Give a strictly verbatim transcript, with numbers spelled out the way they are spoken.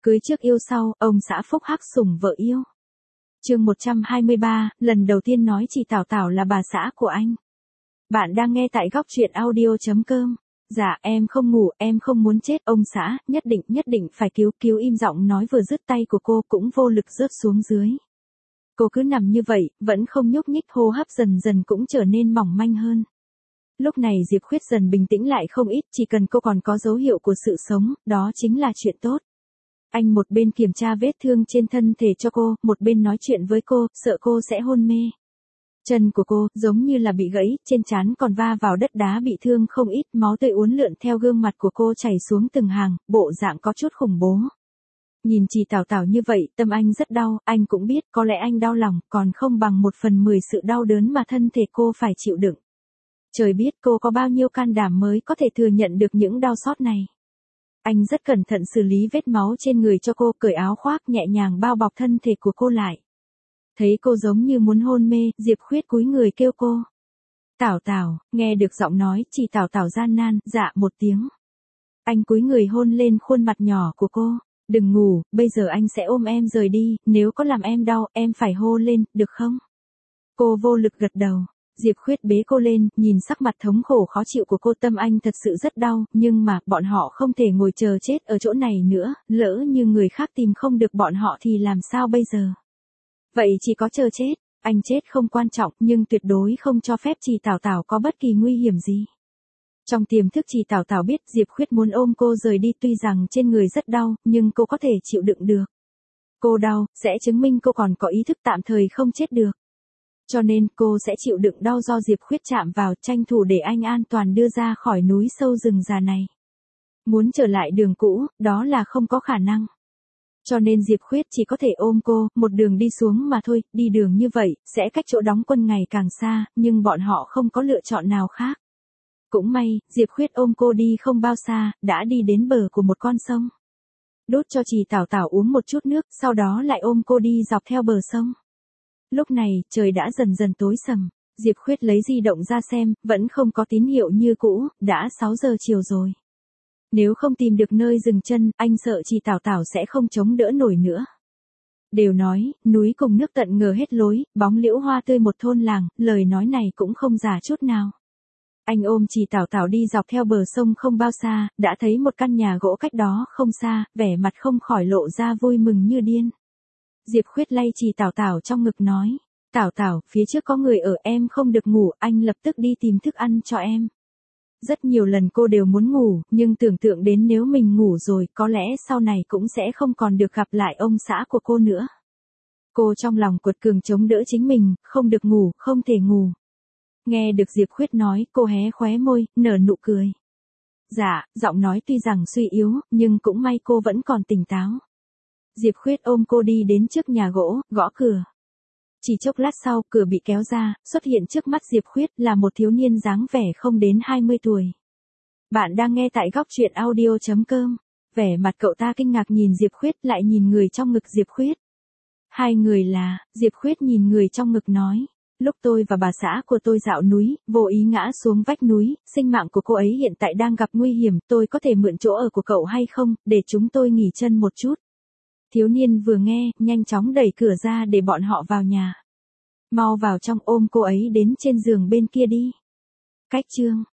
Cưới trước yêu sau, ông xã phúc hắc sủng vợ yêu. Chương một trăm hai mươi ba, lần đầu tiên nói chị Tảo Tảo là bà xã của anh. Bạn đang nghe tại góc truyện audio chấm com. Dạ, em không ngủ, em không muốn chết, ông xã, nhất định, nhất định phải cứu, cứu im giọng nói vừa dứt tay của cô cũng vô lực rớt xuống dưới. Cô cứ nằm như vậy, vẫn không nhúc nhích, hô hấp dần dần cũng trở nên mỏng manh hơn. Lúc này Diệp Khuyết dần bình tĩnh lại không ít, chỉ cần cô còn có dấu hiệu của sự sống, đó chính là chuyện tốt. Anh một bên kiểm tra vết thương trên thân thể cho cô, một bên nói chuyện với cô, sợ cô sẽ hôn mê. Chân của cô, giống như là bị gãy, trên trán còn va vào đất đá bị thương không ít, máu tươi uốn lượn theo gương mặt của cô chảy xuống từng hàng, bộ dạng có chút khủng bố. Nhìn chị Tảo Tảo như vậy, tâm anh rất đau, anh cũng biết, có lẽ anh đau lòng, còn không bằng một phần mười sự đau đớn mà thân thể cô phải chịu đựng. Trời biết cô có bao nhiêu can đảm mới có thể thừa nhận được những đau xót này. Anh rất cẩn thận xử lý vết máu trên người cho cô, cởi áo khoác nhẹ nhàng bao bọc thân thể của cô lại. Thấy cô giống như muốn hôn mê, Diệp Khuyết cúi người kêu cô. Tảo Tảo, nghe được giọng nói, chị Tảo Tảo gian nan, dạ một tiếng. Anh cúi người hôn lên khuôn mặt nhỏ của cô. Đừng ngủ, bây giờ anh sẽ ôm em rời đi, nếu có làm em đau, em phải hô lên, được không? Cô vô lực gật đầu. Diệp Khuyết bế cô lên, nhìn sắc mặt thống khổ khó chịu của cô, tâm anh thật sự rất đau, nhưng mà, bọn họ không thể ngồi chờ chết ở chỗ này nữa, lỡ như người khác tìm không được bọn họ thì làm sao bây giờ? Vậy chỉ có chờ chết, anh chết không quan trọng, nhưng tuyệt đối không cho phép chị Tảo Tảo có bất kỳ nguy hiểm gì. Trong tiềm thức chị Tảo Tảo biết Diệp Khuyết muốn ôm cô rời đi, tuy rằng trên người rất đau, nhưng cô có thể chịu đựng được. Cô đau, sẽ chứng minh cô còn có ý thức tạm thời không chết được. Cho nên cô sẽ chịu đựng đau do Diệp Khuyết chạm vào, tranh thủ để anh an toàn đưa ra khỏi núi sâu rừng già này. Muốn trở lại đường cũ, đó là không có khả năng. Cho nên Diệp Khuyết chỉ có thể ôm cô, một đường đi xuống mà thôi, đi đường như vậy, sẽ cách chỗ đóng quân ngày càng xa, nhưng bọn họ không có lựa chọn nào khác. Cũng may, Diệp Khuyết ôm cô đi không bao xa, đã đi đến bờ của một con sông. Đút cho chị Tảo Tảo uống một chút nước, sau đó lại ôm cô đi dọc theo bờ sông. Lúc này, trời đã dần dần tối sầm, Diệp Khuyết lấy di động ra xem, vẫn không có tín hiệu như cũ, đã sáu giờ chiều rồi. Nếu không tìm được nơi dừng chân, anh sợ chị Tảo Tảo sẽ không chống đỡ nổi nữa. Đều nói, núi cùng nước tận ngờ hết lối, bóng liễu hoa tươi một thôn làng, lời nói này cũng không giả chút nào. Anh ôm chị Tảo Tảo đi dọc theo bờ sông không bao xa, đã thấy một căn nhà gỗ cách đó không xa, vẻ mặt không khỏi lộ ra vui mừng như điên. Diệp Khuyết lay chị Tảo Tảo trong ngực nói, Tảo Tảo, phía trước có người ở, em không được ngủ, anh lập tức đi tìm thức ăn cho em. Rất nhiều lần cô đều muốn ngủ, nhưng tưởng tượng đến nếu mình ngủ rồi, có lẽ sau này cũng sẽ không còn được gặp lại ông xã của cô nữa. Cô trong lòng cuột cường chống đỡ chính mình, không được ngủ, không thể ngủ. Nghe được Diệp Khuyết nói, cô hé khóe môi, nở nụ cười. Dạ, giọng nói tuy rằng suy yếu, nhưng cũng may cô vẫn còn tỉnh táo. Diệp Khuyết ôm cô đi đến trước nhà gỗ, gõ cửa. Chỉ chốc lát sau, cửa bị kéo ra, xuất hiện trước mắt Diệp Khuyết là một thiếu niên dáng vẻ không đến hai mươi tuổi. Bạn đang nghe tại góc truyện audio chấm com. Vẻ mặt cậu ta kinh ngạc nhìn Diệp Khuyết, lại nhìn người trong ngực Diệp Khuyết. Hai người là, Diệp Khuyết nhìn người trong ngực nói. Lúc tôi và bà xã của tôi dạo núi, vô ý ngã xuống vách núi, sinh mạng của cô ấy hiện tại đang gặp nguy hiểm, tôi có thể mượn chỗ ở của cậu hay không, để chúng tôi nghỉ chân một chút. Thiếu niên vừa nghe, nhanh chóng đẩy cửa ra để bọn họ vào nhà. Mau vào trong, ôm cô ấy đến trên giường bên kia đi. Cách chương